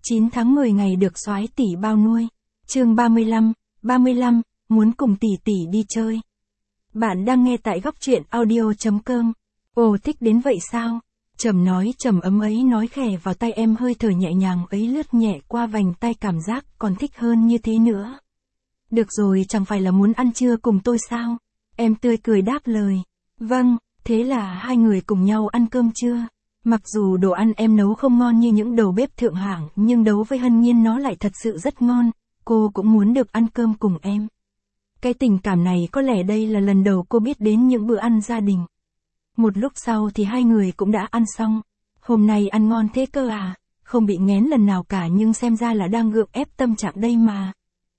9 tháng 10 ngày được soái tỷ bao nuôi. Chương 35, muốn cùng tỷ tỷ đi chơi. Bạn đang nghe tại góc truyện audio.com. Ồ, thích đến vậy sao? Trầm nói trầm ấm ấy nói khẽ vào tay em, hơi thở nhẹ nhàng ấy lướt nhẹ qua vành tay, cảm giác còn thích hơn như thế nữa. Được rồi, chẳng phải là muốn ăn trưa cùng tôi sao? Em tươi cười đáp lời. Vâng, thế là hai người cùng nhau ăn cơm trưa. Mặc dù đồ ăn em nấu không ngon như những đầu bếp thượng hạng, nhưng đấu với Hân Nhiên nó lại thật sự rất ngon, cô cũng muốn được ăn cơm cùng em. Cái tình cảm này có lẽ đây là lần đầu cô biết đến những bữa ăn gia đình. Một lúc sau thì hai người cũng đã ăn xong. Hôm nay ăn ngon thế cơ à, không bị nghén lần nào cả, nhưng xem ra là đang gượng ép tâm trạng đây mà.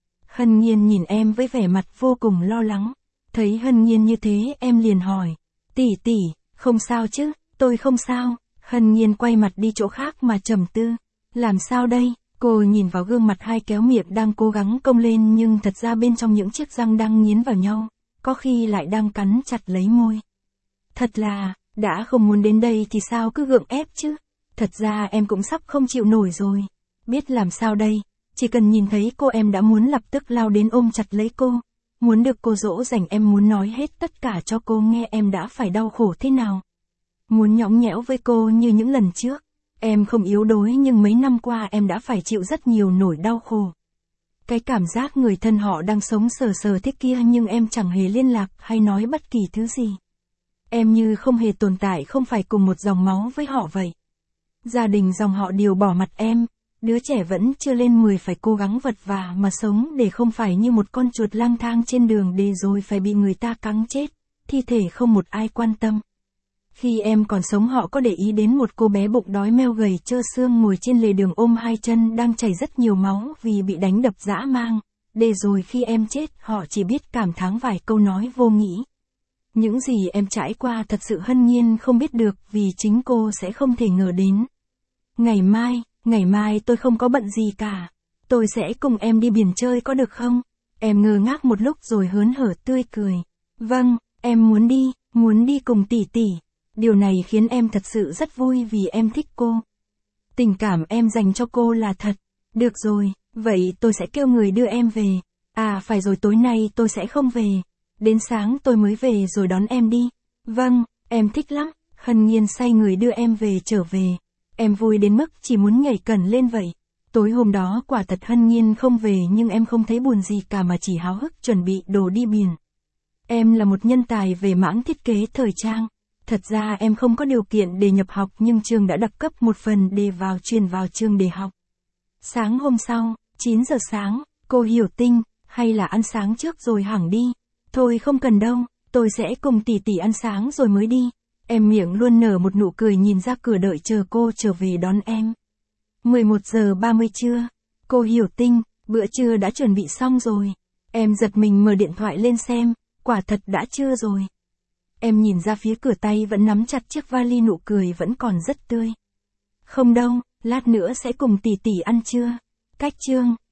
Hân Nhiên nhìn em với vẻ mặt vô cùng lo lắng. Thấy Hân Nhiên như thế em liền hỏi. Tỷ, không sao chứ? Tôi không sao. Hân Nhiên quay mặt đi chỗ khác mà trầm tư. Làm sao đây? Cô nhìn vào gương mặt hai kéo miệng đang cố gắng cong lên, nhưng thật ra bên trong những chiếc răng đang nghiến vào nhau, có khi lại đang cắn chặt lấy môi. Thật là, đã không muốn đến đây thì sao cứ gượng ép chứ? Thật ra em cũng sắp không chịu nổi rồi. Biết làm sao đây? Chỉ cần nhìn thấy cô em đã muốn lập tức lao đến ôm chặt lấy cô. Muốn được cô dỗ dành, em muốn nói hết tất cả cho cô nghe em đã phải đau khổ thế nào. Muốn nhõng nhẽo với cô như những lần trước. Em không yếu đuối, nhưng mấy năm qua em đã phải chịu rất nhiều nỗi đau khổ. Cái cảm giác người thân họ đang sống sờ sờ thế kia, nhưng em chẳng hề liên lạc hay nói bất kỳ thứ gì. Em như không hề tồn tại, không phải cùng một dòng máu với họ vậy. Gia đình dòng họ đều bỏ mặt em, đứa trẻ vẫn chưa lên 10 phải cố gắng vật vã mà sống để không phải như một con chuột lang thang trên đường để rồi phải bị người ta cắn chết, thi thể không một ai quan tâm. Khi em còn sống họ có để ý đến một cô bé bụng đói meo gầy trơ xương ngồi trên lề đường ôm hai chân đang chảy rất nhiều máu vì bị đánh đập dã man, để rồi khi em chết họ chỉ biết cảm thán vài câu nói vô nghĩa. Những gì em trải qua thật sự Hân Nhiên không biết được, vì chính cô sẽ không thể ngờ đến. Ngày mai tôi không có bận gì cả. Tôi sẽ cùng em đi biển chơi có được không? Em ngơ ngác một lúc rồi hớn hở tươi cười. Vâng, em muốn đi cùng tỷ. Điều này khiến em thật sự rất vui vì em thích cô. Tình cảm em dành cho cô là thật. Được rồi, vậy tôi sẽ kêu người đưa em về. À phải rồi, tối nay tôi sẽ không về. Đến sáng tôi mới về rồi đón em đi. Vâng, em thích lắm. Hân Nhiên say người đưa em trở về. Em vui đến mức chỉ muốn nhảy cẩn lên vậy. Tối hôm đó quả thật Hân Nhiên không về, nhưng em không thấy buồn gì cả mà chỉ háo hức chuẩn bị đồ đi biển. Em là một nhân tài về mảng thiết kế thời trang. Thật ra em không có điều kiện để nhập học, nhưng trường đã đặc cấp một phần để chuyển vào trường để học. Sáng hôm sau, 9 giờ sáng, cô Hiểu Tinh, hay là ăn sáng trước rồi hẳn đi? Thôi không cần đâu, tôi sẽ cùng tỷ ăn sáng rồi mới đi. Em miệng luôn nở một nụ cười nhìn ra cửa đợi chờ cô trở về đón em. 11 giờ 30 trưa. Cô Hiểu Tinh, bữa trưa đã chuẩn bị xong rồi. Em giật mình mở điện thoại lên xem, quả thật đã trưa rồi. Em nhìn ra phía cửa, tay vẫn nắm chặt chiếc vali, nụ cười vẫn còn rất tươi. Không đâu, lát nữa sẽ cùng tỷ ăn trưa. Cách chương